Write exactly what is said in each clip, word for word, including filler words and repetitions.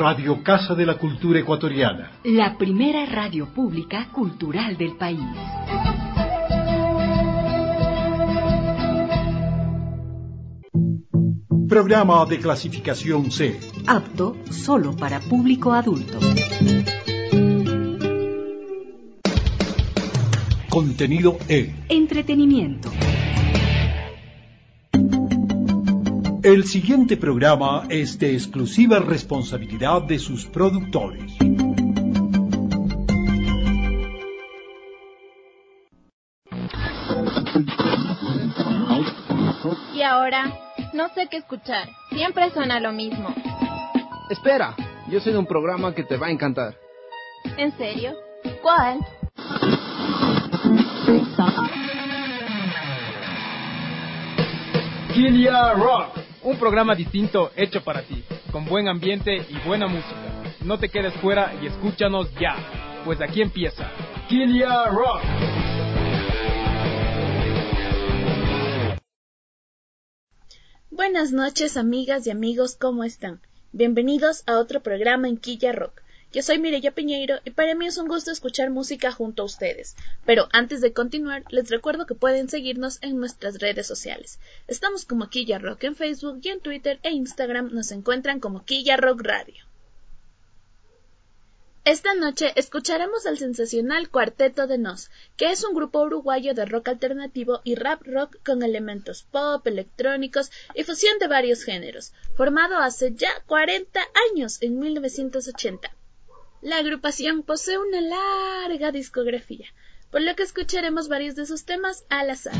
Radio Casa de la Cultura Ecuatoriana. La primera radio pública cultural del país. Programa de clasificación C. Apto solo para público adulto. Contenido E. Entretenimiento. El siguiente programa es de exclusiva responsabilidad de sus productores. Y ahora, no sé qué escuchar. Siempre suena lo mismo. Espera, yo sé de un programa que te va a encantar. ¿En serio? ¿Cuál? Kilia Rock, un programa distinto hecho para ti, con buen ambiente y buena música. No te quedes fuera y escúchanos ya, pues aquí empieza Kilia Rock. Buenas noches, amigas y amigos, ¿cómo están? Bienvenidos a otro programa en Quilla Rock. Yo soy Mireya Piñeiro y para mí es un gusto escuchar música junto a ustedes. Pero antes de continuar, les recuerdo que pueden seguirnos en nuestras redes sociales. Estamos como Quilla Rock en Facebook y en Twitter e Instagram nos encuentran como Quilla Rock Radio. Esta noche escucharemos al sensacional Cuarteto de Nos, que es un grupo uruguayo de rock alternativo y rap rock con elementos pop, electrónicos y fusión de varios géneros, formado hace ya cuarenta años, en mil novecientos ochenta. La agrupación posee una larga discografía, por lo que escucharemos varios de sus temas al azar.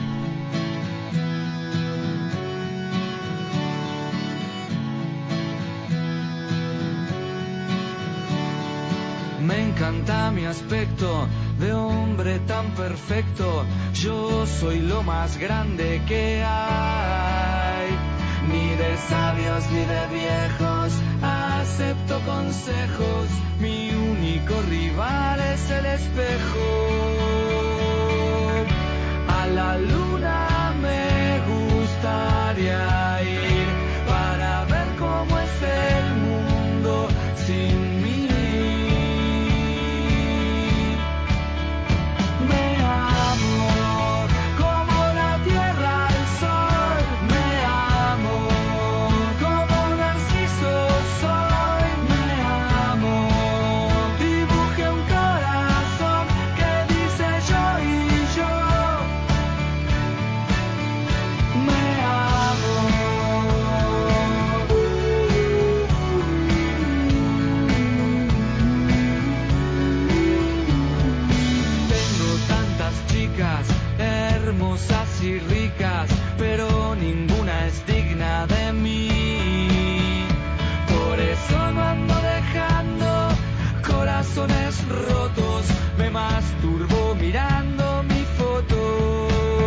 Me encanta mi aspecto de hombre tan perfecto. Yo soy lo más grande que hay. Ni de sabios ni de viejos acepto consejos. Mi único rival es el espejo. A la luna me gustaría ir para ver cómo es el mundo sin mí. Hermosas y ricas, pero ninguna es digna de mí. Por eso no ando dejando corazones rotos, me masturbo mirando mi foto.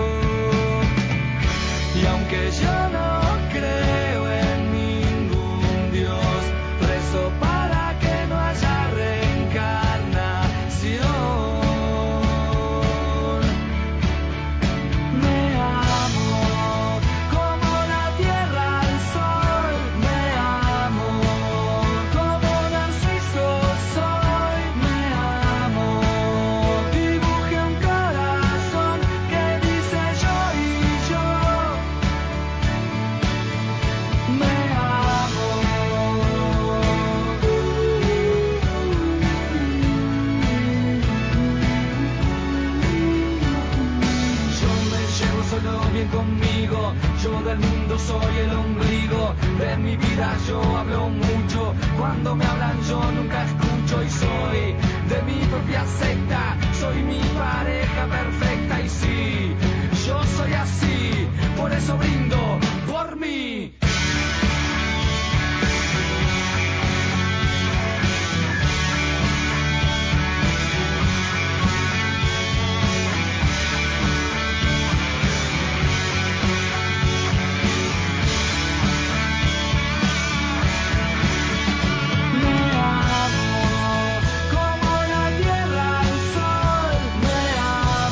Y aunque yo no creo en ningún Dios, rezo para que no haya reencarnación. Conmigo, yo del mundo soy el ombligo de mi vida, yo hablo mucho, cuando me hablan yo nunca escucho y soy de mi propia secta, soy mi pareja perfecta y sí, yo soy así, por eso brindo por mí.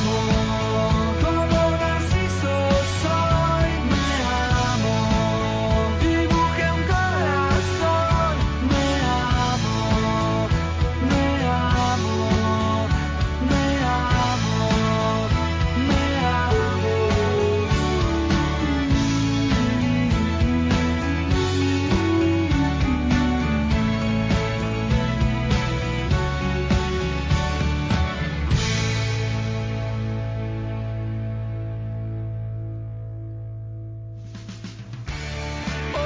Como Narciso soy, me amo.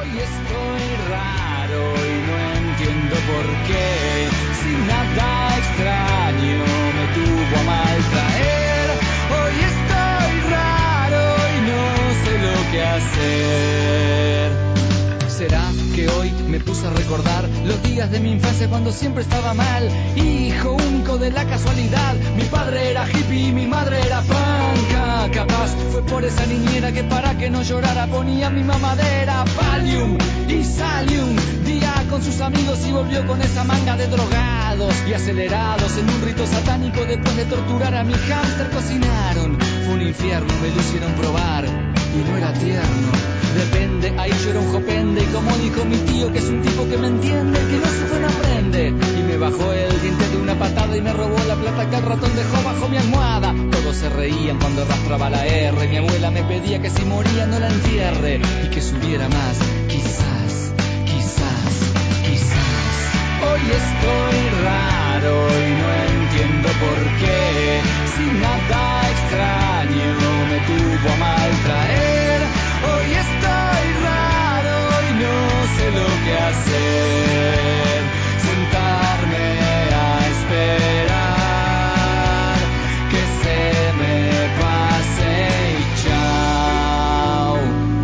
Hoy estoy raro y no entiendo por qué. Si nada extraño me tuvo a mal traer. Hoy estoy raro y no sé lo que hacer. ¿Será que hoy me puse a recordar los días de mi infancia cuando siempre estaba mal? Hijo único de la casualidad, mi padre era hippie y mi madre era panca. Capaz fue por esa niñera que para que no llorara ponía mi mamadera Valium y Salium. Día con sus amigos y volvió con esa manga de drogados y acelerados en un rito satánico. Después de torturar a mi hámster cocinaron. Fue un infierno, me lo hicieron probar y no era tierno. Depende, ahí yo era un jopende. Y como dijo mi tío, que es un tipo que me entiende, que no sufre no aprende. Y me bajó el diente de una patada y me robó la plata que el ratón dejó bajo mi almohada. Todos se reían cuando arrastraba la R. Mi abuela me pedía que si moría no la entierre y que subiera más. Quizás, quizás, quizás. Hoy estoy raro y no entiendo por qué. Si nada extraño me tuvo a mal traer. Hoy estoy raro y no sé lo que hacer. Sentarme a esperar que se me pase y chao.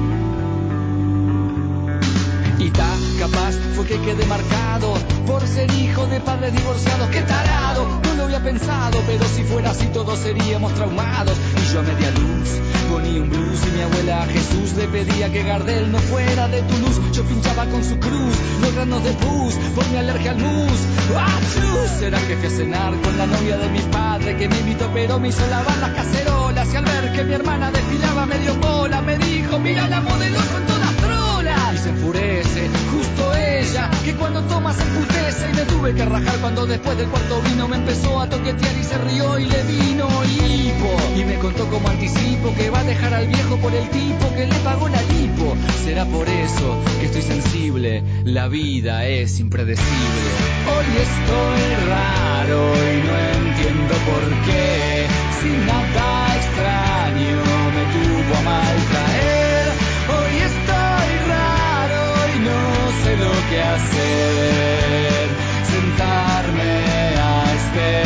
Y ta, capaz fue que quedé marcado por ser hijo de padres divorciados. ¡Qué tarado! No lo había pensado, pero si fuera así todos seríamos traumados. Y yo a media luz ponía un blues y mi abuela a Jesús le pedía que Gardel no fuera de Toulouse. Yo pinchaba con su cruz los granos de pus por mi alergia al mus. ¡Achú! ¿Será que fui a cenar con la novia de mi padre que me invitó pero me hizo lavar las cacerolas? Y al ver que mi hermana desfilaba medio bola me dijo: mira la modelo con todas trolas. Y se enfurece, justo ella, que cuando toma se emputece. Y me tuve que rajar cuando después del cuarto vino me empezó a toquetear y se rió y le vino hipo. Y me contó como anticipo que va a dejar al viejo por el tipo que le pagó la lipo. Será por eso que estoy sensible, la vida es impredecible. Hoy estoy raro y no entiendo por qué. Si nada extraño me tuvo a mal traer. Hoy estoy raro y no sé lo que hacer. Sentarme a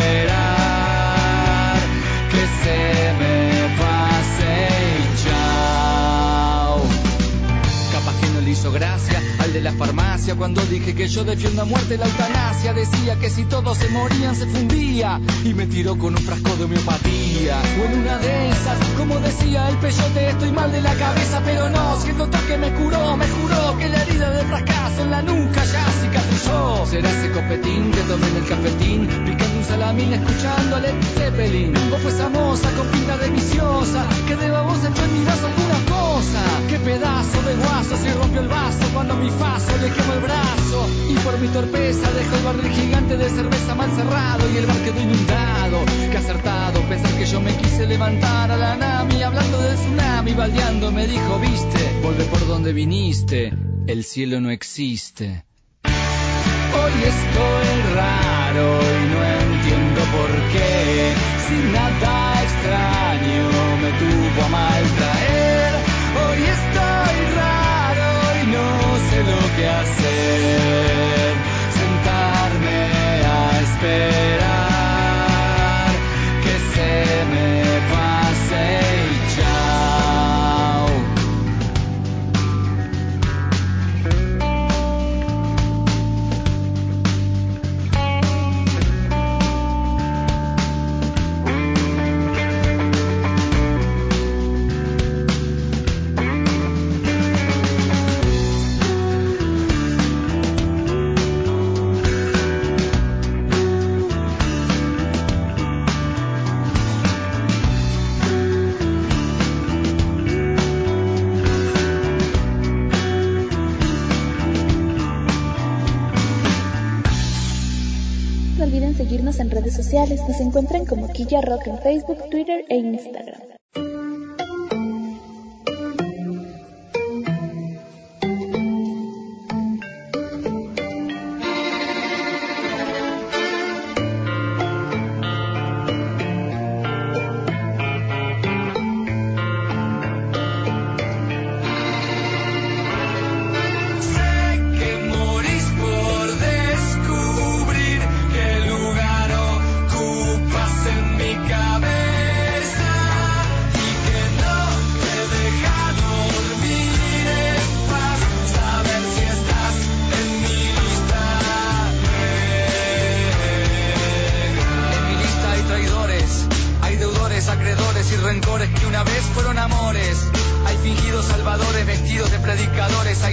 esperar que se me pase y chao. Capaz que no le hizo gracia al de la farmacia cuando dije que yo defiendo a muerte la eutanasia. Decía que si todos se morían se fundía y me tiró con un frasco de homeopatía. O en una de esas, como decía el peyote, estoy mal de la cabeza, pero no, si el doctor que me curó me juró que la herida del fracaso en la nuca ya cicatrizó. Será ese copetín que tomé en el cafetín picando un salamín escuchando a Led Zeppelin. O fue esa moza con pinta de viciosa que de babosa echó en mi vaso alguna cosa. Qué pedazo de guaso si rompió el vaso cuando mi faso le quemó el brazo. Y por mi torpeza dejó el barril gigante de cerveza mal cerrado y el bar quedó inundado. Qué acertado pensar que yo me quise levantar a la Nami hablando del tsunami. Baldeando me dijo: viste, vuelve por donde viniste, el cielo no existe. Hoy estoy raro y no entiendo por qué. Si nada extraño me tuvo a mal traer. Hoy estoy raro y no sé lo que hacer. Sentarme a esperar que se me pase y chao. No olviden seguirnos en redes sociales. Nos encuentran como Quilla Rock en Facebook, Twitter e Instagram.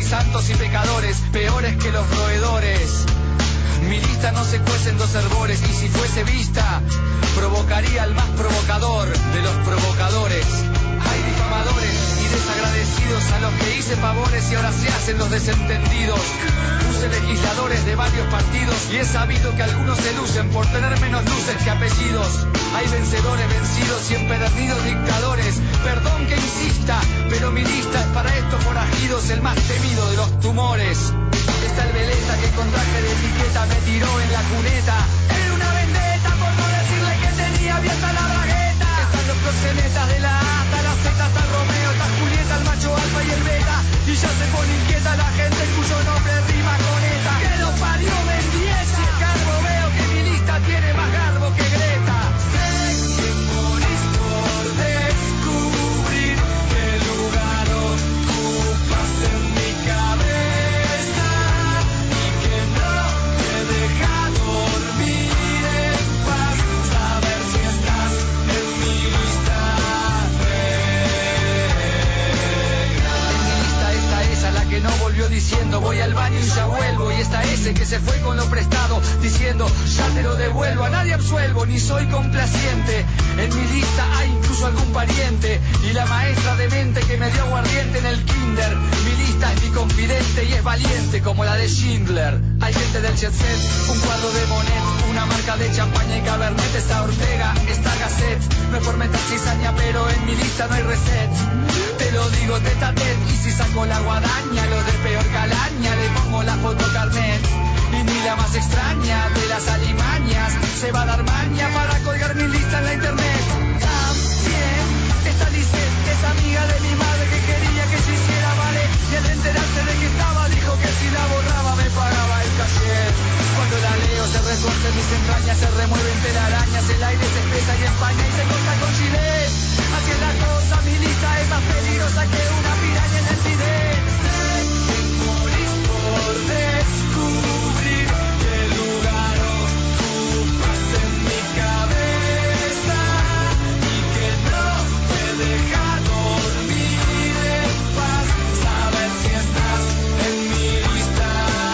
santos y pecadores, peores que los roedores. Mi lista no se cuece en dos hervores, y si fuese vista, provocaría al más provocador de los provocadores. Hay difamadores y desagradecidos a los que hice favores y ahora se hacen los desentendidos. Puse legisladores de varios partidos y he sabido que algunos se lucen por tener menos luces que apellidos. Hay vencedores vencidos y empedernidos dictadores. Perdón que insista, pero mi lista es para estos forajidos el más temido de los tumores. Está el veleta que con traje de etiqueta me tiró en la cuneta. Era una vendetta por no decirle que tenía abierta la bragueta. Están los proxenetas de la A hasta la Z, hasta el Romeo, está Julieta, el macho alfa y el beta. Y ya se pone inquieta la gente cuyo nombre rima con ETA. Que lo parió Mendieta. Si es garbo veo que mi lista tiene más garbo que Greta. Sé que morís por descubrir qué lugar ocupas en mi cabeza y que no te deja dormir en paz. Saber si estás en mi lista negra. En mi lista está esa, la que no volvió diciendo voy al baño y ya vuelvo. Y está ese que se fue con lo prestado diciendo ya te lo devuelvo. A nadie absuelvo ni soy complaciente. En mi lista hay incluso algún pariente y la maestra de mente que me dio aguardiente en el kinder. Mi lista es mi confidente y es valiente como la de Schindler. Hay gente del jet set, un cuadro de Monet, una marca de champaña y cabernet. Está Ortega, está Gasset, no es por meter cizaña pero en mi lista no hay reset. Te lo digo tete a tete y si saco la guadaña, lo de peor calaña le pongo la foto carnet. Y ni la más extraña de las alimañas se va a dar maña para colgar mi lista en la internet. También está Lisette, es amiga de mi madre que quería que yo hiciera ballet. Y al enterarse de que estaba dijo que si la borraba me pagaba el cachet. Cuando la leo se retorce mis entrañas, se remueven telarañas, el aire se espesa y empaña y se corta con gilet. Así es la cosa, mi lista es más peligrosa que una piraña en el bidet. Sé que morís por descubrir qué lugar ocupas en mi cabeza y que no te deja dormir en paz. Saber si estás en mi lista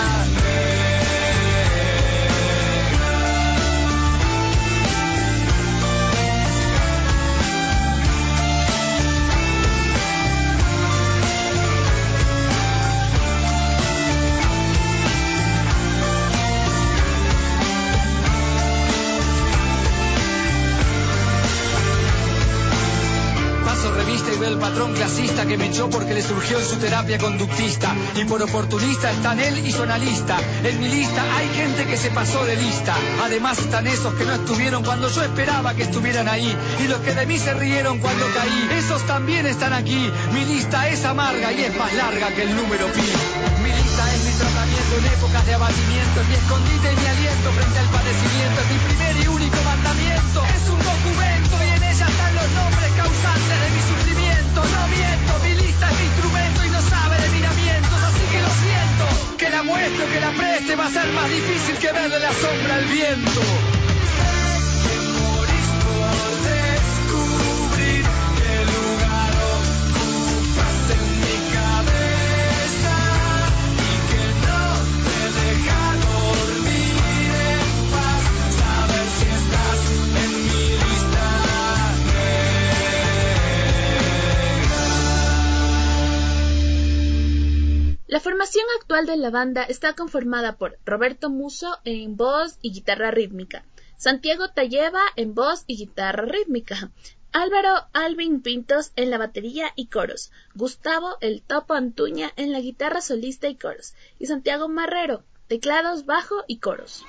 revista y ve el patrón clasista que me echó porque le surgió en su terapia conductista. Y por oportunista están él y su analista. En mi lista hay gente que se pasó de lista. Además están esos que no estuvieron cuando yo esperaba que estuvieran ahí. Y los que de mí se rieron cuando caí. Esos también están aquí. Mi lista es amarga y es más larga que el número pi. Mi lista es mi tratamiento en épocas de abatimiento. Es mi escondite y mi aliento frente al padecimiento. Es mi primer y único mandamiento. Es un documento y en ella están los nombres causantes de mi sufrimiento. No miento, mi lista es mi instrumento y no sabe de miramientos. Así que lo siento, que la muestre o que la preste va a ser más difícil que verle la sombra al viento. Sé que morís por descubrir qué lugar ocupas en mi cabeza y que no te deja dormir en paz. Saber si estás en mi lista negra. La formación actual de la banda está conformada por Roberto Musso en voz y guitarra rítmica, Santiago Talleva en voz y guitarra rítmica, Álvaro Alvin Pintos en la batería y coros, Gustavo El Topo Antuña en la guitarra solista y coros, y Santiago Marrero, teclados, bajo y coros.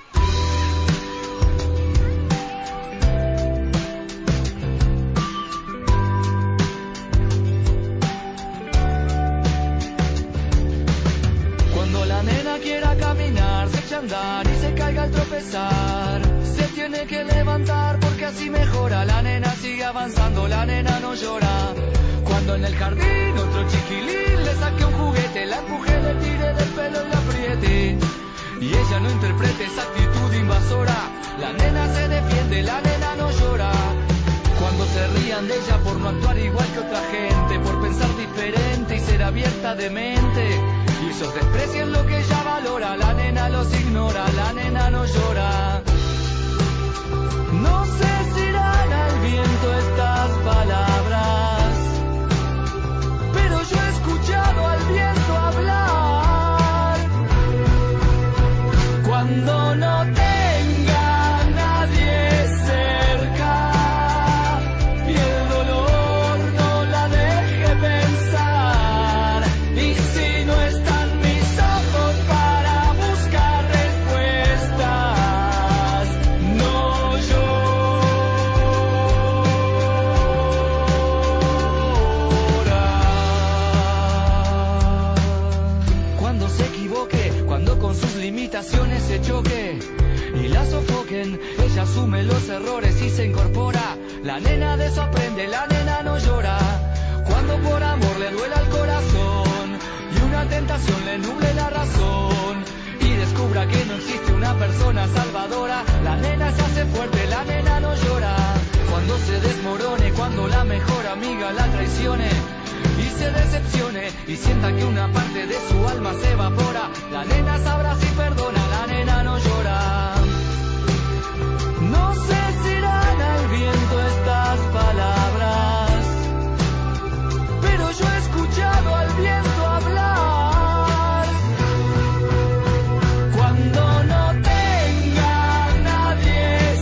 Cuando la nena quiera caminar, se echa a andar y se caiga al tropezar, se tiene que levantar porque así mejora. La nena sigue avanzando, la nena no llora. Cuando en el jardín otro chiquilín le saque un juguete, la empuje, le tire del pelo y la apriete, y ella no interprete esa actitud invasora. La nena se defiende, la nena no llora. Cuando se rían de ella por no actuar igual que otra gente, por pensar diferente y ser abierta de mente, y juicios desprecian lo que ella valora. La nena los ignora, la nena no llora. No sé si irán al viento estas palabras, pero yo he escuchado al viento hablar. Cuando no tenga a nadie cerca y el dolor no la deje pensar, y si no están mis ojos para buscar respuestas, no llora. Cuando se equivoque, cuando con sus limitaciones se choque y la sofoquen, ella asume los errores y se incorpora. La nena de eso aprende, la nena no llora. Cuando por amor le duela el corazón y una tentación le nuble la razón y descubra que no existe una persona salvadora, la nena se hace fuerte, la nena no llora. Cuando se desmorone, cuando la mejor amiga la traicione y se decepcione y sienta que una parte de su alma se evapora, la nena sabrá si perdona, la nena no llora. No sé si irán al viento estas palabras, pero yo he escuchado al viento hablar. Cuando no tenga a nadie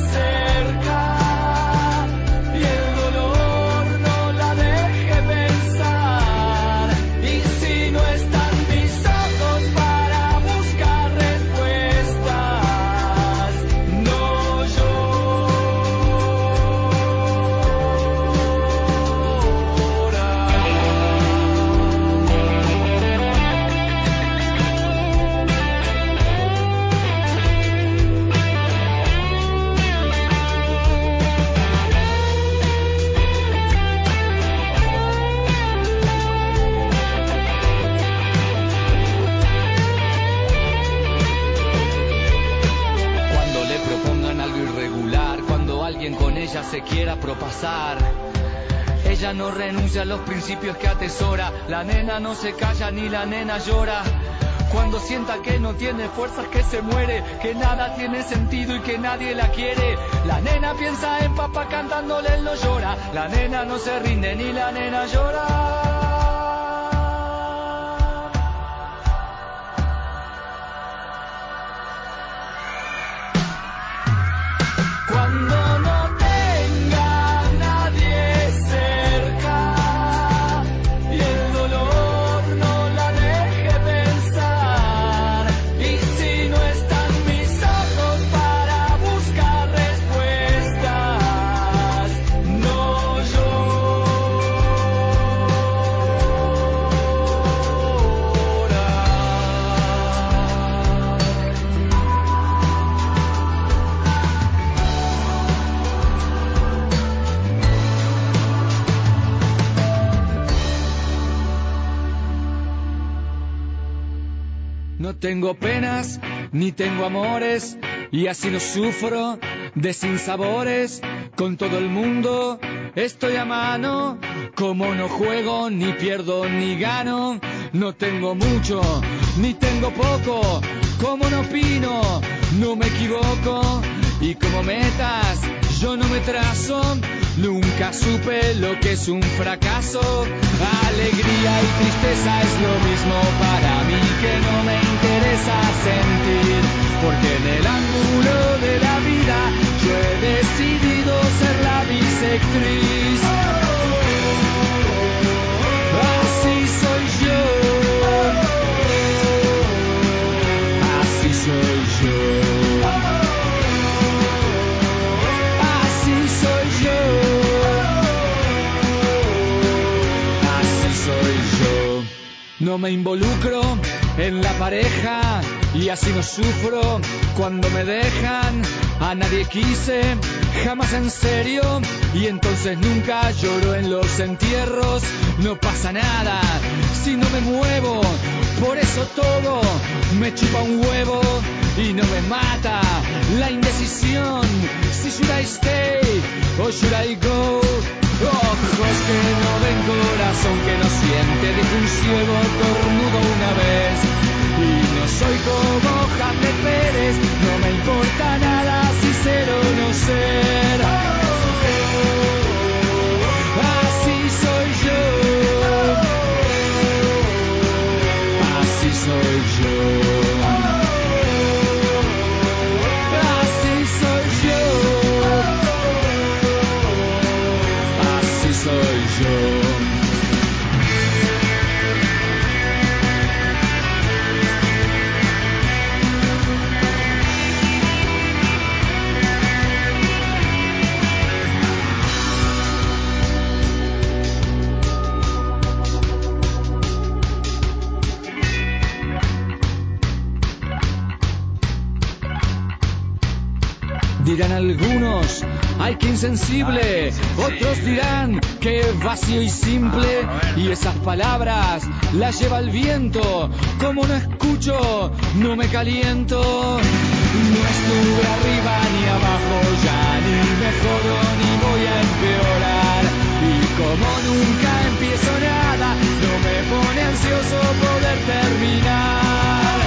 cerca y el dolor no la deje pensar, y si no están mis ojos para buscar respuestas, no llora. Cuando le propongan algo irregular, cuando alguien con ella se quiera propasar, ella no renuncia a los principios que atesora. La nena no se calla ni la nena llora. Cuando sienta que no tiene fuerzas, que se muere, que nada tiene sentido y que nadie la quiere, la nena piensa en papá cantándole, él no llora. La nena no se rinde ni la nena llora. Cuando no tenga a nadie cerca y el dolor no la deje pensar, y si no están mis ojos para buscar respuestas, no No tengo penas, ni tengo amores, y así no sufro de sinsabores. Con todo el mundo estoy a mano, como no juego, ni pierdo, ni gano. No tengo mucho, ni tengo poco, como no opino, no me equivoco. Y como metas yo no me trazo, nunca supe lo que es un fracaso. Alegría y tristeza es lo mismo para mí, que no me interesa sentir, porque en el ángulo de la vida yo he decidido ser la bisectriz. Así soy yo, así soy yo. No me involucro en la pareja y así no sufro cuando me dejan. A nadie quise, jamás en serio, y entonces nunca lloro en los entierros. No pasa nada si no me muevo, por eso todo me chupa un huevo y no me mata la indecisión. Si should I stay or should I go? Ojos que no ven, corazón que no siente, dijo un ciego tornudo una vez. Y no soy como Hamlet Pérez, no me importa nada si ser o no ser. Así soy yo, así soy yo, así soy yo, así soy yo. Dirán algunos, ay que insensible, otros dirán que vacío y simple, y esas palabras las lleva el viento, como no escucho, no me caliento, no estuve arriba ni abajo ya, ni me jodo ni voy a empeorar, y como nunca empiezo nada, no me pone ansioso poder terminar,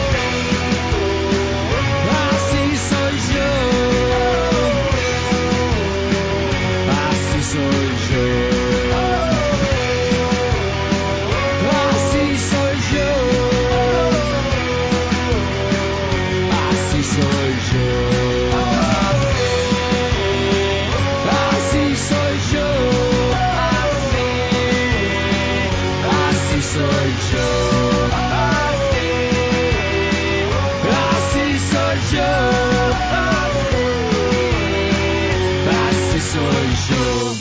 así soy yo. Soy yo, así soy yo, así soy yo, así soy yo, así, así soy yo, así, así soy yo, así soy yo.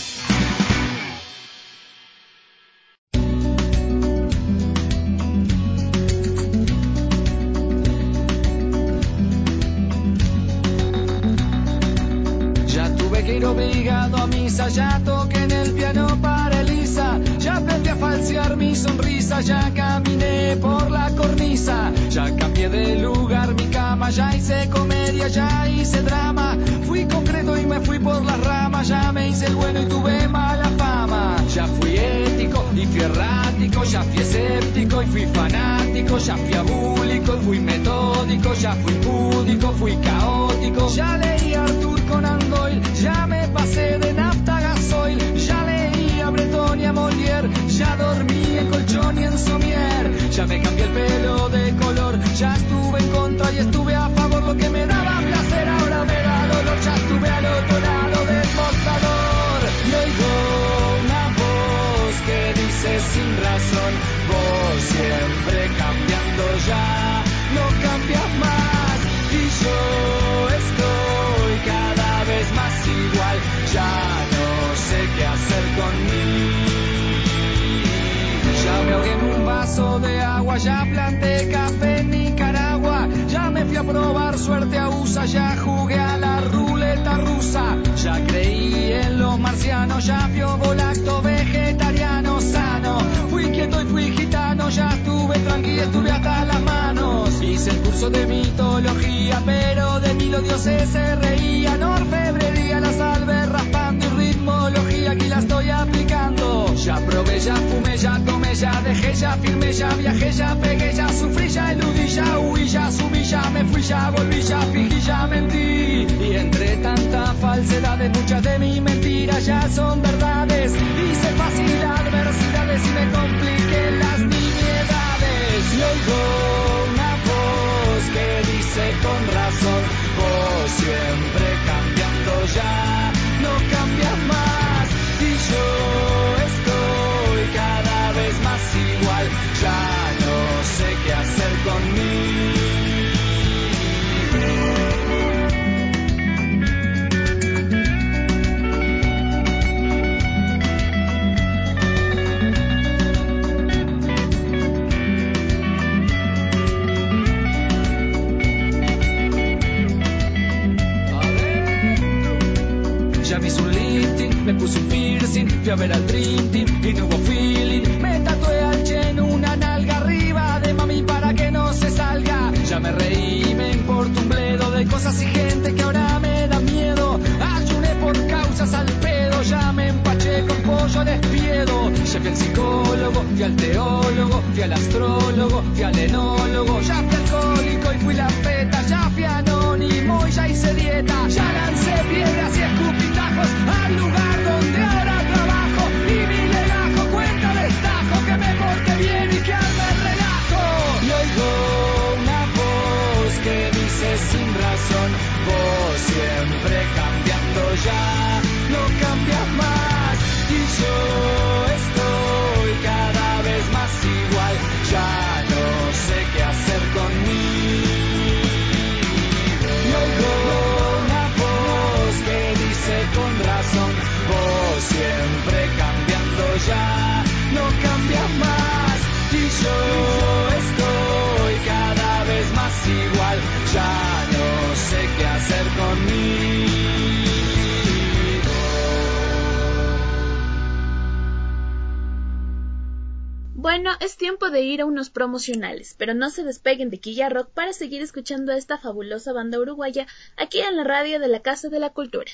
Obligado a misa, ya toqué en el piano para Elisa, ya aprendí a falsear mi sonrisa, ya caminé por la cornisa, ya cambié de lugar mi cama, ya hice comedia, ya hice drama, fui concreto y me fui por las ramas, ya me hice el bueno y tuve mala fama, ya fui ético y fui errático, ya fui escéptico y fui fanático, ya fui abúlico y fui metódico, ya fui púdico, fui caótico, ya leí a Arthur Conan Doyle, ya me pasé de nafta a gasoil, ya leí a Breton y a Molière, ya dormí en colchón y en somier, ya me cambié el pelo de color, ya estuve en contra y estuve a favor, lo que me daba placer ahora me da dolor, ya estuve al otro lado del mostrador, y oigo una voz que dice sin razón, vos siempre cambiando ya, no cambias más, y yo estoy cada vez más igual, ya no sé qué hacer conmigo, ya me ahogué en un vaso de agua, ya planté café en Nicaragua, ya me fui a probar suerte a U S A, ya jugué a la ruleta rusa, ya creí en los marcianos, ya fui volacto vegetariano sano, fui quieto y fui gitano, ya estuve tranquilo, estuve hasta las manos, hice el curso de mitología, pero de mí los dioses se reían, orfebrería, la salve raspando y ritmología, aquí la estoy aplicando, ya probé, ya fumé, ya tomé, ya dejé, ya firmé, ya viajé, ya pegué, ya sufrí, ya eludí, ya huí, ya subí, ya me fui, ya volví, ya fingí, ya mentí, y entre tanta falsedad muchas de mis mentiras ya son verdades, hice fácil adversidades y me compliqué las nimiedades, y oigo una voz que dice con razón, vos siempre cambiando ya, no cambias más, y yo estoy cada vez más igual, ya no sé qué hacer conmigo. Me puse un piercing, fui a ver al Dream Team y no hubo feeling. Me tatué al Che en una nalga arriba de mami para que no se salga. Ya me reí, me importa un bledo de cosas y gente que ahora me da miedo. Ayuné por causas al pedo, ya me psicólogo, fui al teólogo, fui al astrólogo, fui al enólogo, ya fui alcohólico y fui la feta, ya fui anónimo y ya hice dieta, ya lancé piedras y escupitajos al lugar donde ahora trabajo y mi legajo cuenta destajo que me porte bien y que arme el relajo. Y oigo una voz que dice sin razón, vos siempre cambiando ya, no cambias más y yo estoy cada vez más igual, ya no sé qué hacer conmigo. Y oigo una voz que dice con razón, vos siempre cambiando ya, no cambias más y yo estoy cada vez más igual, ya no sé qué hacer conmigo. Bueno, es tiempo de ir a unos promocionales, pero no se despeguen de Quilla Rock para seguir escuchando a esta fabulosa banda uruguaya aquí en la radio de la Casa de la Cultura.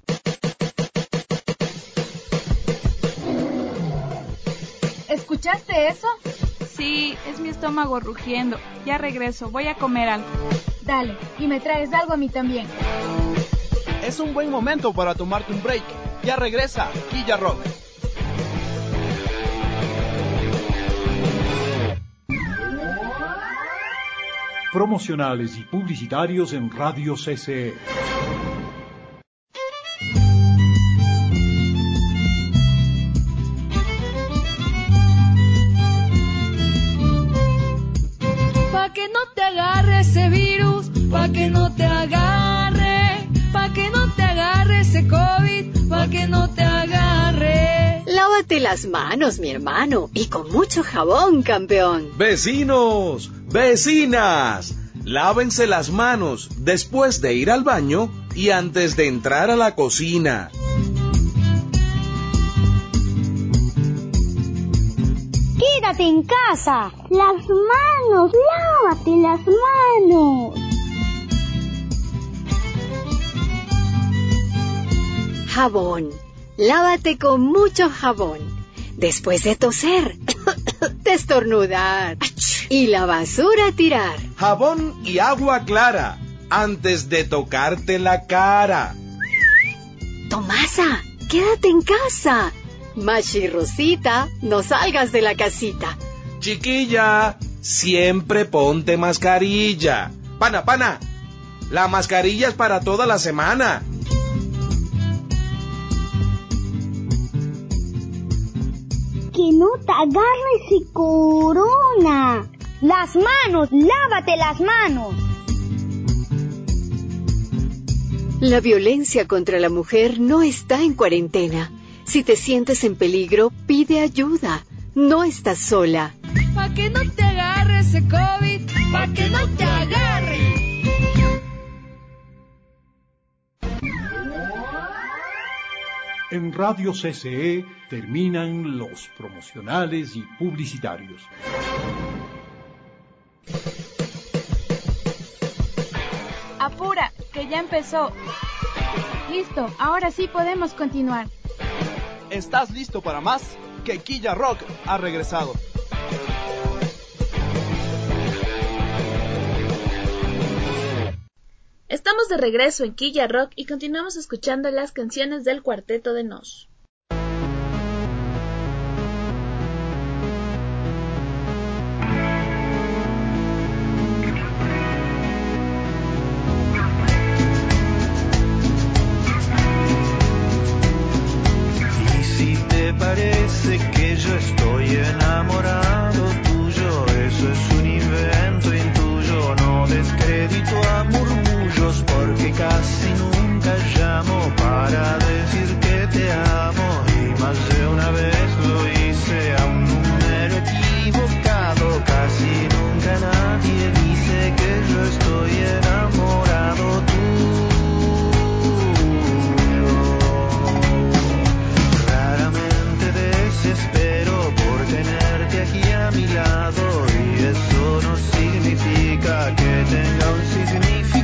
¿Escuchaste eso? Sí, es mi estómago rugiendo. Ya regreso, voy a comer algo. Dale, y me traes algo a mí también. Es un buen momento para tomarte un break. Ya regresa, Quilla Rock. Promocionales y publicitarios en Radio C C E. Pa' que no te agarre ese virus, pa' que no te agarre, pa' que no te agarre ese COVID, pa' que no te agarre. Lávate las manos, mi hermano, y con mucho jabón, campeón. Vecinos, vecinas, lávense las manos después de ir al baño y antes de entrar a la cocina. Quédate en casa. Las manos, lávate las manos. Jabón. Lávate con mucho jabón. Después de toser, de estornudar y la basura tirar. Jabón y agua clara antes de tocarte la cara. Tomasa, quédate en casa. Machi Rosita, no salgas de la casita. Chiquilla, siempre ponte mascarilla. Pana, pana, la mascarilla es para toda la semana. Que no te agarre ese corona. Las manos, lávate las manos. La violencia contra la mujer no está en cuarentena. Si te sientes en peligro, pide ayuda. No estás sola. Pa' que no te agarre ese COVID, pa' que no te agarre. En Radio C C E terminan los promocionales y publicitarios. Apura, que ya empezó. Listo, ahora sí podemos continuar. ¿Estás listo para más? Que Quilla Rock ha regresado. Estamos de regreso en Quilla Rock y continuamos escuchando las canciones del Cuarteto de Nos. Y si te parece que yo estoy enamorado tuyo, eso es un invento intuyo, no descrédito a murmullos, porque casi nunca llamo para decir que te amo, y más de una vez lo hice a un número equivocado, casi nunca nadie dice que yo estoy enamorado tuyo. Raramente desespero por tenerte aquí a mi lado, y eso no significa que tenga un significado.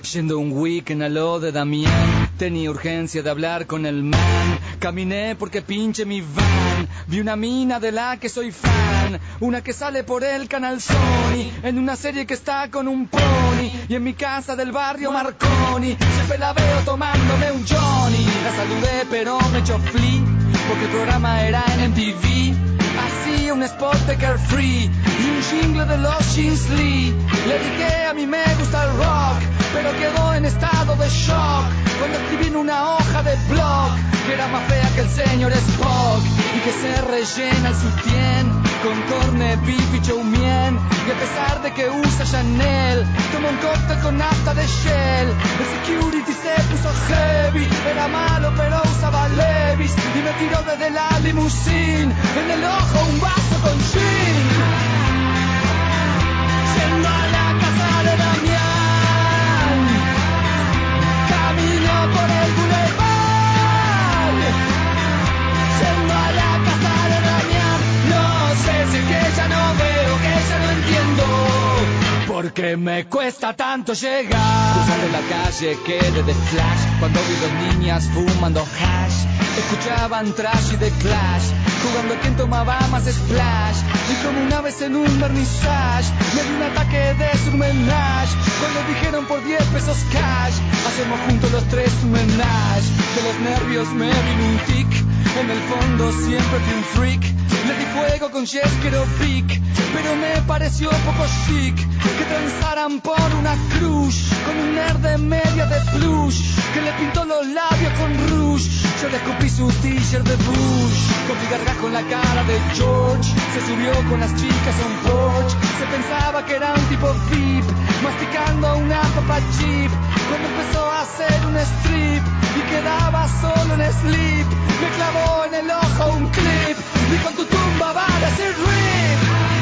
Yendo un weekend a lo de Damián, tenía urgencia de hablar con el man. Caminé porque pinche mi van. Vi una mina de la que soy fan, una que sale por el canal Sony, en una serie que está con un pony. Y en mi casa del barrio Marconi, siempre la veo tomándome un Johnny. La saludé pero me echó flea, porque el programa era en M T V. Hacía un spot de Carefree y un jingle de los Jeans Lee. Le dije a mí me gusta el rock, pero quedó en estado de shock cuando escribí en una hoja de blog que era más fea que el señor Spock y que se rellena el sutién con corned beef y chow mein. Y a pesar de que usa Chanel, toma un cóctel con nafta de Shell. El security se puso heavy, era malo pero usaba Levi's y me tiró desde la limusine, en el ojo un vaso con gin. Yendo a la casa de Damián, camino por el boulevard. Yendo a la casa de Damián, no sé si es que ya no veo, que ya no entiendo, porque me cuesta tanto llegar. Cruzando la calle quedé de flash cuando vi dos niñas fumando hash. Escuchaban trash y The Clash, jugando a quien tomaba más splash. Y como una vez en un vernissage me di un ataque de surmenage cuando dijeron por diez pesos cash hacemos juntos los tres un menage. De los nervios me vino un tic, en el fondo siempre fui un freak. Le di fuego con Jeskero Pic, pero me pareció poco chic que transaran por una cruz con un nerd de media de plush que le pintó los labios con rouge. Yo le escupí su t-shirt de Bush con mi gargajo en la cara de George. Se subió con las chicas a un porch, se pensaba que era un tipo V I P masticando una papa chip cuando empezó a hacer un strip y quedaba solo en sleep. Me clavó en el ojo un clip, dijo en tu tumba va a decir rip.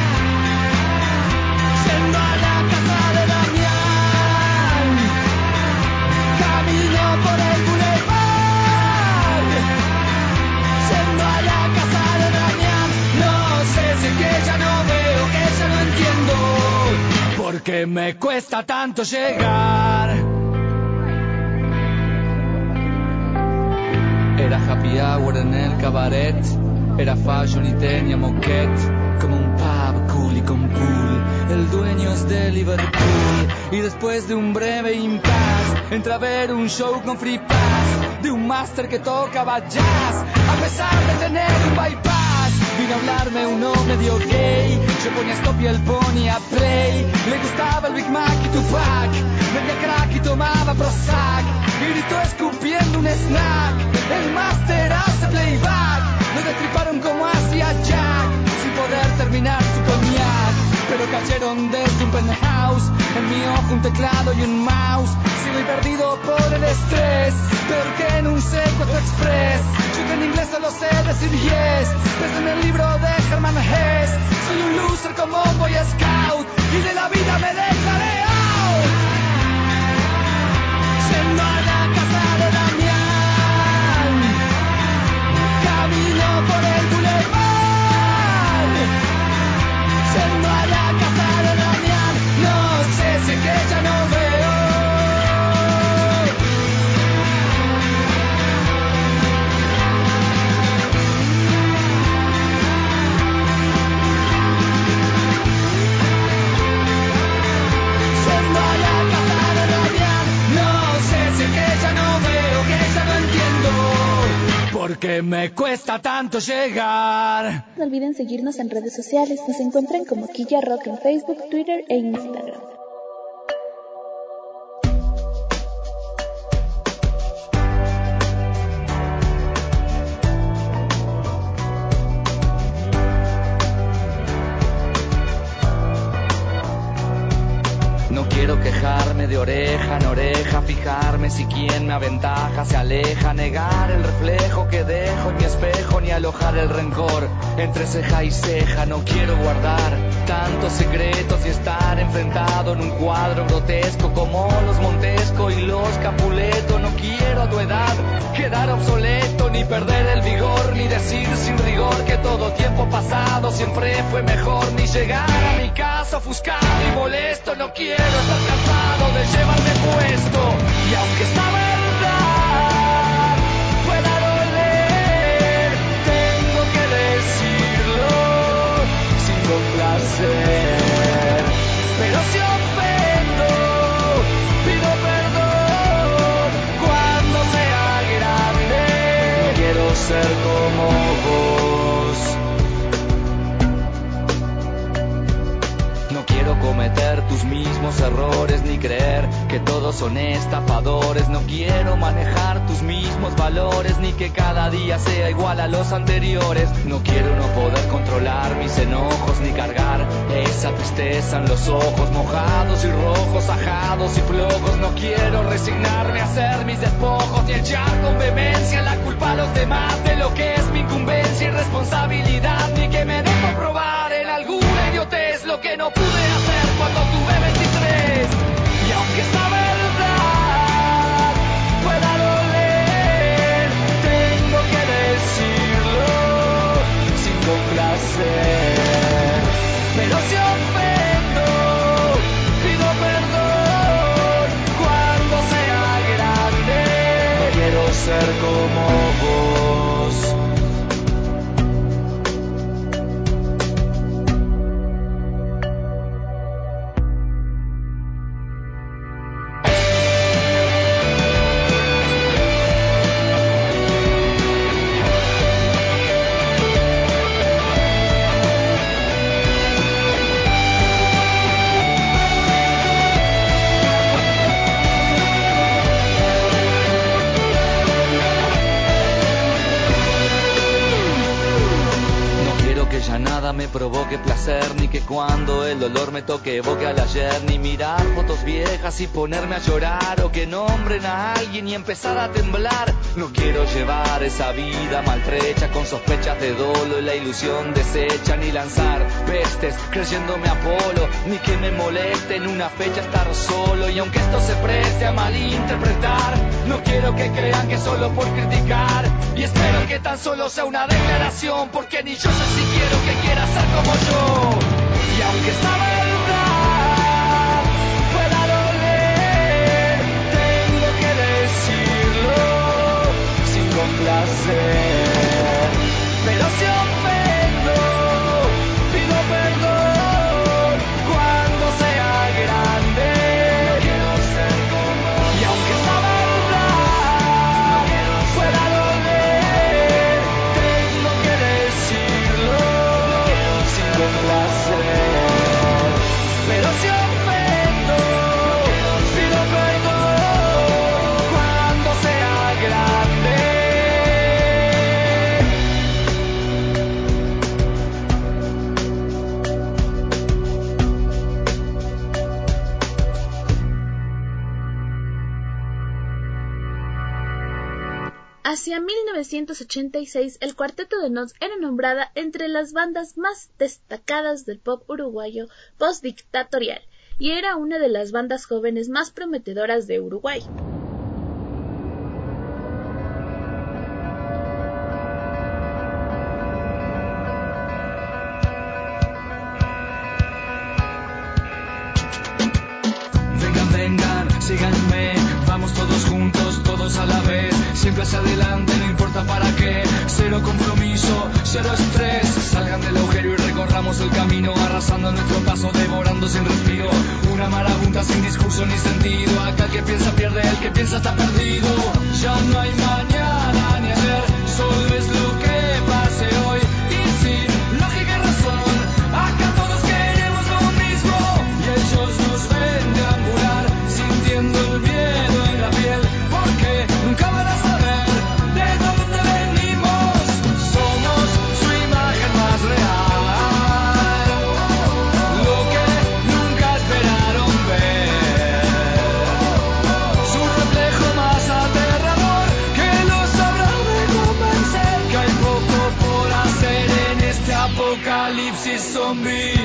Yendo a la casa de Damián, camino por el boulevard. Yendo a la casa de Damián, no sé si es que ya no veo, que ya no entiendo, porque me cuesta tanto llegar. Era happy hour en el cabaret, era fashion y tenía moquette, como un pub cool y con pool. El dueño es de Liverpool y después de un breve impasse entra a ver un show con free pass de un máster que tocaba jazz a pesar de tener un bypass. Vino a hablarme uno medio gay, yo ponía stop y él ponía play. Le gustaba el Big Mac y Tupac, vendía crack y tomaba Prozac y gritó escupiendo un snack. El máster hace playback, lo destriparon como hacía Jack sin poder terminar su cognac, pero cayeron desde un penthouse. En mi ojo un teclado y un mouse. Sigo perdido por el estrés, peor que en un secuestro express. Yo que en inglés solo sé decir yes, desde en el libro de Herman Hesse. Soy un loser como un Boy Scout y de la vida me declaré out. Yendo a la casa de Damián, camino por el boulevard. Yendo a la casa de Damián, no sé si es que ya no veo. Yendo a la casa de Damián, no sé si es que ya no veo, que ya no entiendo, porque me cuesta tanto llegar. No olviden seguirnos en redes sociales, nos encuentran como Quilla Rock en Facebook, Twitter e Instagram. No quiero quejarme de oreja en oreja, fijarme si quien me aventaja se aleja, negar el reflejo que dejo en mi espejo, ni alojar el rencor entre ceja y ceja. No quiero guardar tantos secretos y estar enfrentado en un cuadro grotesco como los Montesco y los Capuleto. No quiero a tu edad quedar obsoleto, ni perder el vigor, ni decir sin rigor que todo tiempo pasado siempre fue mejor, ni llegar a mi casa ofuscado y molesto. No quiero estar cansado de llevarme opuesto. Y aunque esta verdad pueda doler, tengo que decirlo sin complacer. Pero si ofendo, pido perdón cuando sea grande. No quiero ser como vos. No quiero cometer tus mismos errores ni creer que todos son estafadores. No quiero manejar tus mismos valores ni que cada día sea igual a los anteriores. No quiero no poder controlar mis enojos ni cargar esa tristeza en los ojos mojados y rojos, ajados y flojos. No quiero resignarme a hacer mis despojos ni echar con vehemencia la culpa a los demás de lo que es mi incumbencia y responsabilidad, ni que me dejo probar en alguna idiotez lo que no pude hacer cuando tuve veintitrés. Y aunque esta verdad pueda doler, tengo que decirlo sin complacer. Pero si ofendo, pido perdón cuando sea grande. No quiero ser como vos. Ya nada me provoque placer, ni que cuando el dolor me toque evoque al ayer, ni mirar fotos viejas y ponerme a llorar, o que nombren a alguien y empezar a temblar. No quiero llevar esa vida maltrecha con sospechas de dolo y la ilusión deshecha, ni lanzar pestes creyéndome Apolo, ni que me moleste en una fecha estar solo. Y aunque esto se preste a malinterpretar, no quiero que crean que solo por criticar, y espero que tan solo sea una declaración, porque ni yo sé si quiero que quiera ser como yo. Y aunque esta verdad pueda doler, tengo que decirlo sin complacer. Pero si ofendo, pido perdón cuando sea grande. No quiero ser como vos. Y aunque esta verdad pueda doler, tengo que decirlo sin complacer. Pero si ofendo, pido perdón cuando sea grande. Hacia mil novecientos ochenta y seis, el Cuarteto de Nos era nombrada entre las bandas más destacadas del pop uruguayo postdictatorial y era una de las bandas jóvenes más prometedoras de Uruguay. Vengan, vengan, síganme, vamos todos juntos, todos a la vez, siempre hacia adelante, no importa para qué, cero compromiso, cero estrés, salgan del agujero y recorramos el camino, arrasando nuestro paso, devorando sin respiro, una marabunta sin discurso ni sentido, acá el que piensa pierde, el que piensa está perdido, ya no hay mañana ni ayer, solo es lo que pase hoy, y sin lógica y razón, acá todos queremos lo mismo, y ellos nos ven deambular, sintiendo el miedo en la piel, porque nunca van a saber de dónde venimos. Somos su imagen más real, lo que nunca esperaron ver, su reflejo más aterrador, que los habrá de convencer que hay poco por hacer en este apocalipsis zombie.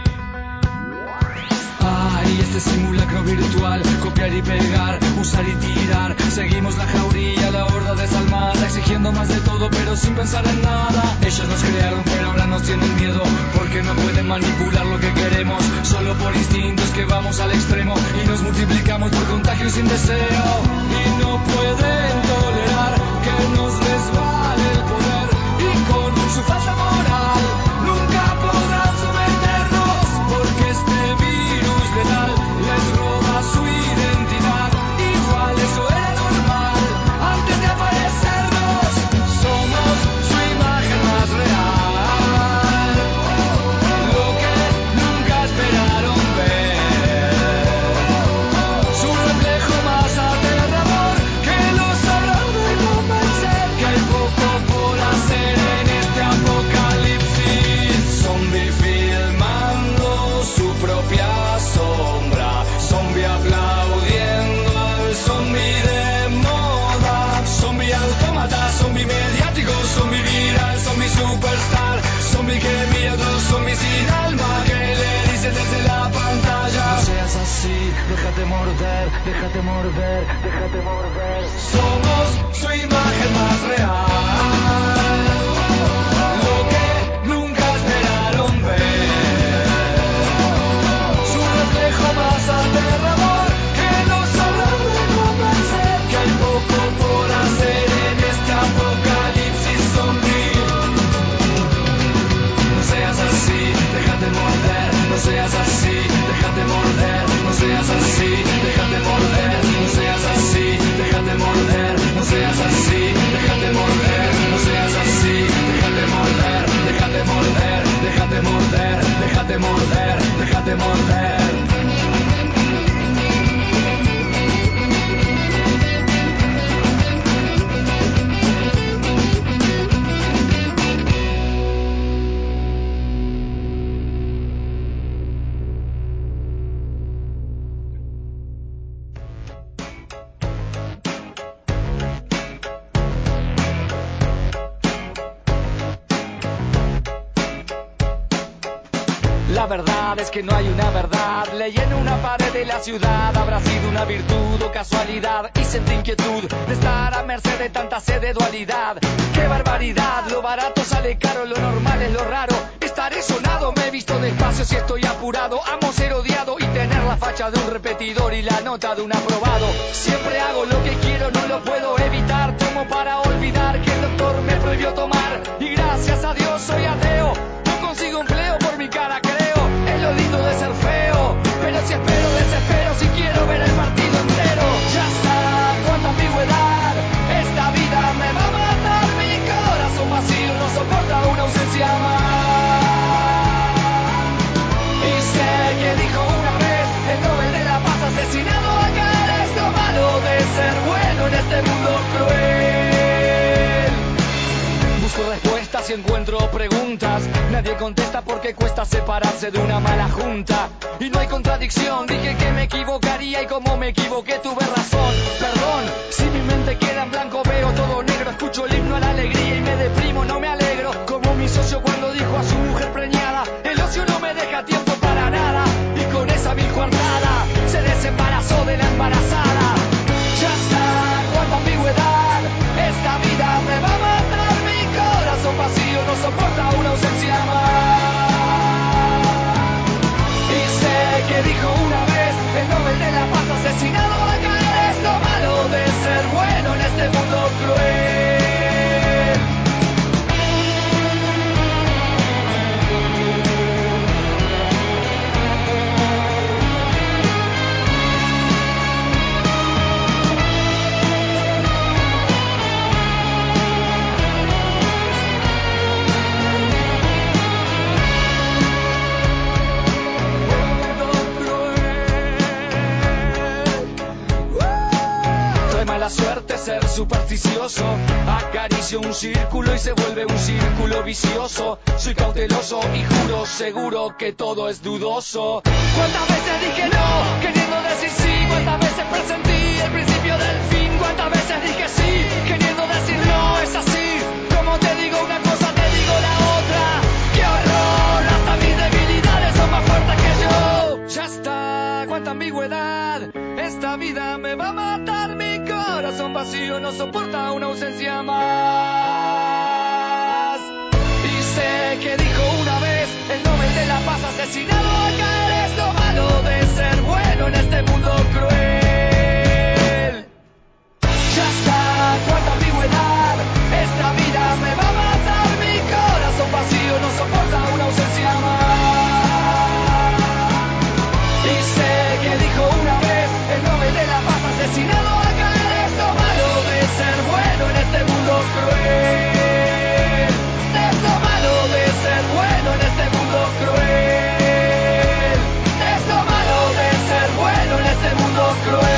Ay, este simulacro virtual, copiar y pegar, usar y tirar, seguimos la jauría, la horda desalmada, exigiendo más de todo todo pero sin pensar en nada. Ellos nos crearon pero ahora nos tienen miedo, porque no pueden manipular lo que queremos. Solo por instintos que vamos al extremo y nos multiplicamos por contagio y sin deseo. Y no pueden tolerar que nos resbale el poder, y con su falsa moral nunca podrán someternos, porque este virus letal les roba su identidad. Igual eso era normal antes de aparecernos. Somos su imagen más real, lo que nunca esperaron ver, su reflejo más aterrador que los habrá de convencer que hay poco por hacer en este apocalipsis. Zombie filmando su propia sombra, zombie aplaudiendo al zombie de moda, zombie autómata, zombie mediático, zombie viral, zombie superstar, zombie que mira a otros zombies sin alma, que le dice desde la pantalla: no seas así, déjate morder, déjate morder, déjate morder. Somos su imagen más real, lo que nunca esperaron ver, su reflejo más aterrador que nos habrá de convencer que hay poco por hacer en este apocalipsis zombie. No seas así, déjate morder, no seas así, déjate morder, no seas así, déjate morder, no seas así, déjate morder, no seas así, déjate morder, no seas así, déjate morder, déjate morder, déjate morder, déjate morder, déjate morder. La verdad es que no hay una verdad. Leí en una pared de la ciudad, habrá sido una virtud o casualidad, y sentí inquietud de estar a merced de tanta sed de dualidad. ¡Qué barbaridad! Lo barato sale caro, lo normal es lo raro. Estaré sonado, me he visto despacio si estoy apurado. Amo ser odiado y tener la facha de un repetidor y la nota de un aprobado. Siempre hago lo que quiero, no lo puedo evitar. Tomo para olvidar que el doctor me prohibió tomar, y gracias a Dios soy ateo. No consigo empleo por mi cara, creo. Es lo lindo de ser feo, pero si espero desespero si quiero ver el partido entero. Ya está, cuánta ambigüedad, esta vida me va a matar. Mi corazón vacío no soporta una ausencia más. Y sé que dijo una vez el Nobel de la Paz asesinado acá, es lo malo de ser bueno en este mundo cruel. Busco respuestas y encuentro preguntas. Nadie contesta porque cuesta separarse de una mala junta. Y no hay contradicción, dije que me equivocaría y como me equivoqué tuve razón. Perdón, si mi mente queda en blanco veo todo negro. Escucho el himno a la alegría y me deprimo, no me alegro. Como mi socio cuando dijo a su mujer preñada: el ocio no me deja tiempo para nada. Y con esa mil coartada se desembarazó de la embarazada. Ya está, cuánta ambigüedad, esta vida me va a matar. Mi corazón vacío no soporta una ausencia más. Y sé que dijo una vez el Nobel de la Paz asesinado acá, es lo malo de ser bueno en este mundo cruel. La suerte ser supersticioso, acaricio un círculo y se vuelve un círculo vicioso. Soy cauteloso y juro seguro que todo es dudoso. ¿Cuántas veces dije no, queriendo decir sí? ¿Cuántas veces presentí el principio del fin? ¿Cuántas veces dije sí, queriendo decir no? Es así, como te digo una cosa, te digo la otra. ¡Qué horror! Hasta mis debilidades son más fuertes que yo. Ya está, cuánta ambigüedad, esta vida me va a matar. Mi corazón vacío no soporta una ausencia más. que dijo una vez el Nobel de la Paz asesinado a caer, es lo malo de ser bueno en este mundo cruel. Ya está, cuánta ambigüedad, esta vida me va a matar, mi corazón vacío no soporta una ausencia más. Y sé que dijo una vez el Nobel de la Paz asesinado a caer, es lo malo de ser bueno en este mundo cruel. Es lo malo de ser bueno en este mundo cruel. Es lo malo de ser bueno en este mundo cruel.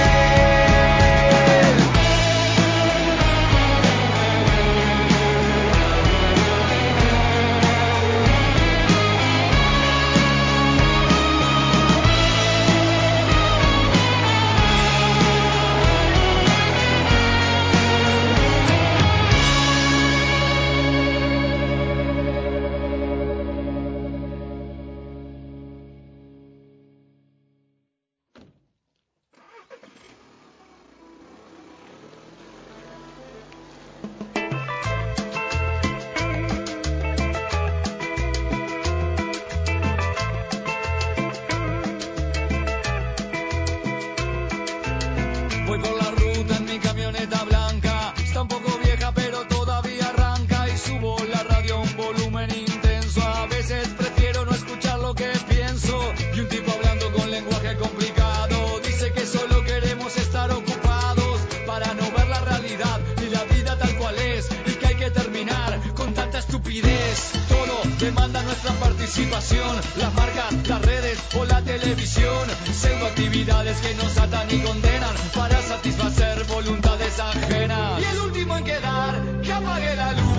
Voy por la ruta en mi camioneta blanca, está un poco vieja pero todavía arranca, y subo la radio a un volumen intenso. A veces prefiero no escuchar lo que pienso, y un tipo hablando con lenguaje complicado dice que solo queremos estar ocupados para no ver la realidad y la vida tal cual es, y que hay que terminar con tanta estupidez. Todo demanda nuestra participación, las marcas, las redes o la televisión, pseudoactividades que nos atan y condenan para satisfacer voluntades ajenas. Y el último en quedar, que apague la luz.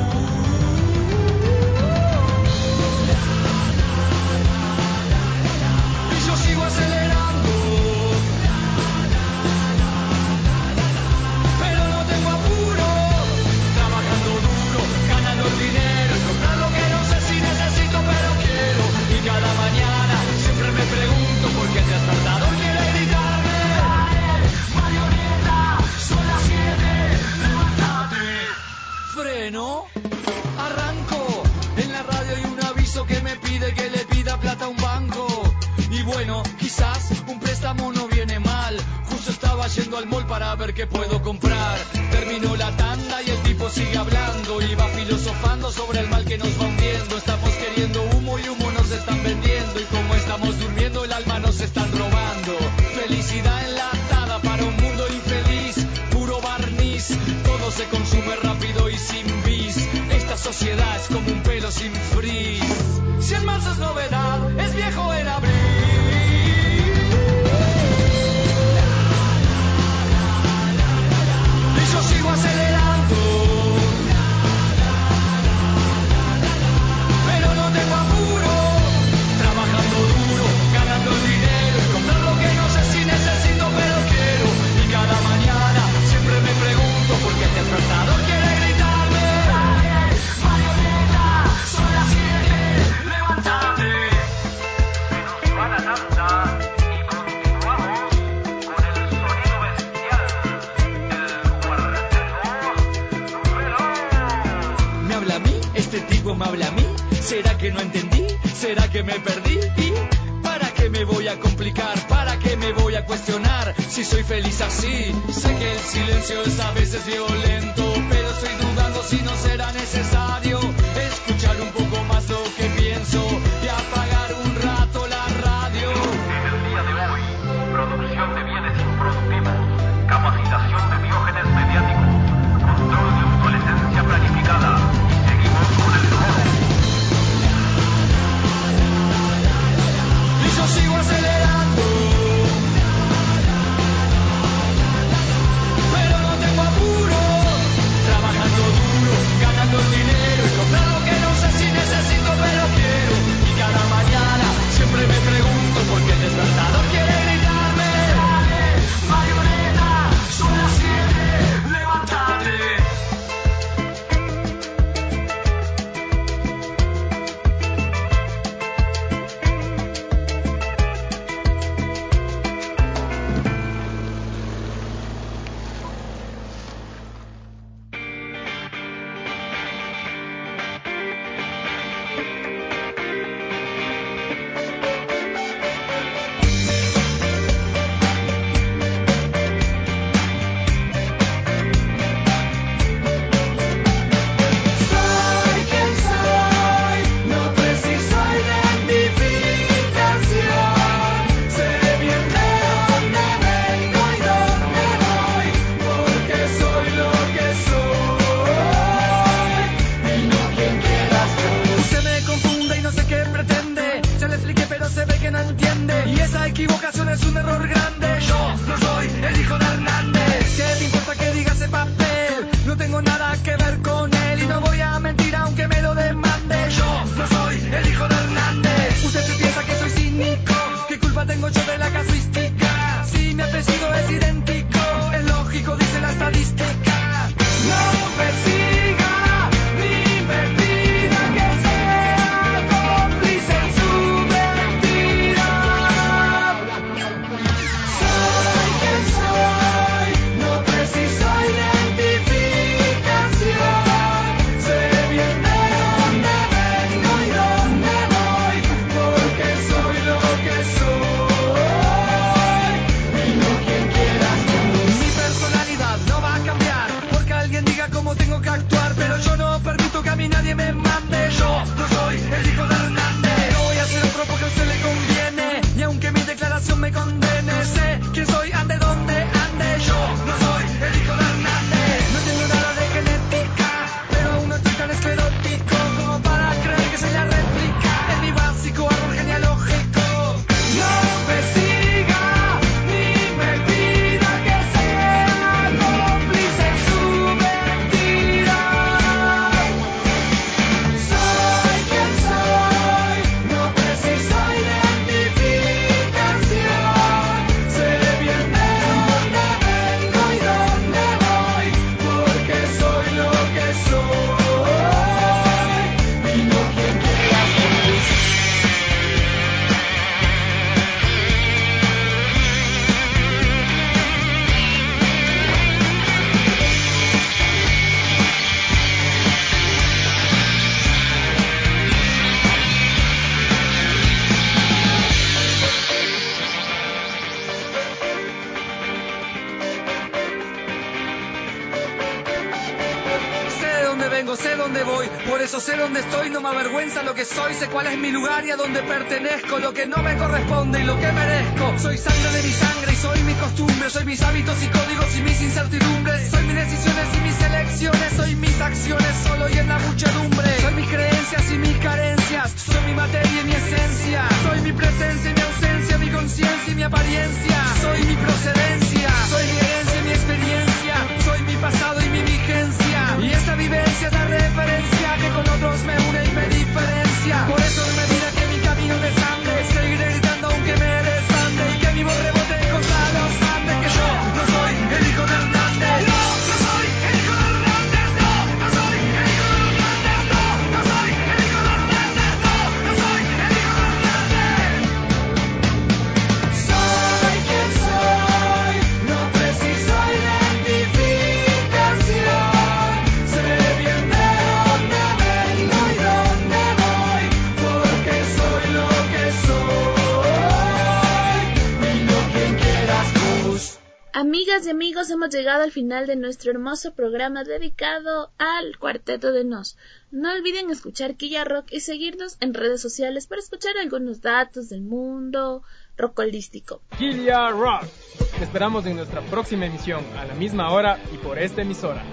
Y yo sigo acelerando, pero no tengo apuro, trabajando duro, ganando el dinero, comprar lo que no sé si necesito pero quiero. Y cada mañana siempre me pregunto por qué el despertador quiere gritarme: marioneta, son las siete, levántate. Freno, arranco, en la radio hay un aviso que me pide que le pida plata a un banco. Y bueno, quizás un préstamo no viene mal, justo estaba yendo al mall para ver qué puedo comprar. Terminó la tanda y el tipo sigue hablando y va filosofando sobre el mal que nos va hundiendo. Estamos queriendo humo y humo nos están vendiendo, y como estamos durmiendo el alma nos están robando. Felicidad enlatada para un mundo infeliz, puro barniz, todo se consume rápido y sin bis. Esta sociedad es como un pelo sin frizz. Si en marzo es novedad, es viejo en abril. Y yo sigo acelerando, pero no tengo apuro, trabajando duro, ganando el dinero, y comprar lo que no sé si necesito pero quiero. Y cada mañana siempre me pregunto por qué el despertador quiere gritarme: marioneta, son las siete, levántate. Se nos va la tanda y continuamos con el sonido bestial del cuarteto Veloz. ¿Me habla a mí? ¿Este tipo me habla a mí? ¿Será que no entendí? ¿Será que me perdí? ¿Y para qué me voy a complicar? ¿Para qué me voy a cuestionar si soy feliz así? Sé que el silencio es a veces violento, pero estoy dudando si no será necesario escuchar un poco más lo que pienso y apagar un rato la radio. En el día de hoy, producción de bienes improductivos, capacitación de diógenes mediáticos, control de obsolescencia planificada. Seguimos con el coro. Y yo sigo acelerando, pero no tengo apuro, trabajando duro, ganando el dinero, y comprar lo que no sé si necesito pero quiero. Y alguien diga cómo tengo que actuar, pero yo no permito que a mí nadie me mande. Yo no soy el hijo de Hernández. No voy a hacer otro porque a usted le conviene, ni aunque mi declaración me condene. Sé quién soy, ande donde ande. Yo no soy el hijo de Hernández. No entiendo nada de genética, pero aún no estoy tan esclerótico como para creer que soy la réplica. Es mi básico árbol genealógico. No me siga ni me pida que sea cómplice en su mentira. Soy quien soy, no preciso identificación. Sé bien de dónde vengo y dónde voy, porque soy lo que soy y no quien quieras tú. Sé de dónde vengo, sé dónde voy, por eso sé dónde estoy, no me avergüenza lo que soy, sé cuál es mi lugar y a dónde pertenezco, lo que no me corresponde y lo que merezco. Soy sangre de mi sangre y soy mi costumbre, soy mis hábitos y códigos y mis incertidumbres, soy mis decisiones y mis elecciones, soy mis acciones solo y en la muchedumbre, soy mis creencias y mis carencias, soy mi materia y mi esencia, soy mi presencia y mi ausencia, mi conciencia y mi apariencia, soy mi procedencia, soy mi herencia y mi experiencia, soy mi pasado y mi vigencia, y esta vivencia es la referencia que con otros me une y me diferencia. Por eso en medida que mi camino desande, seguiré gritando aunque me desbande y que mi voz rebote contra los Andes. Que yo no soy el hijo de Hernández. No, no soy el hijo de Hernández. No, no soy el hijo de Hernández. No, no soy el hijo de Hernández. No, no soy el hijo de Hernández. Soy quien soy, no preciso identificación. Sé bien de dónde vengo y dónde voy, porque soy lo que soy y no quien quieras tú. Amigas y amigos, hemos llegado al final de nuestro hermoso programa dedicado al Cuarteto de Nos. No olviden escuchar Quilla Rock y seguirnos en redes sociales para escuchar algunos datos del mundo rockolístico. Quilla Rock. Te esperamos en nuestra próxima emisión a la misma hora y por esta emisora.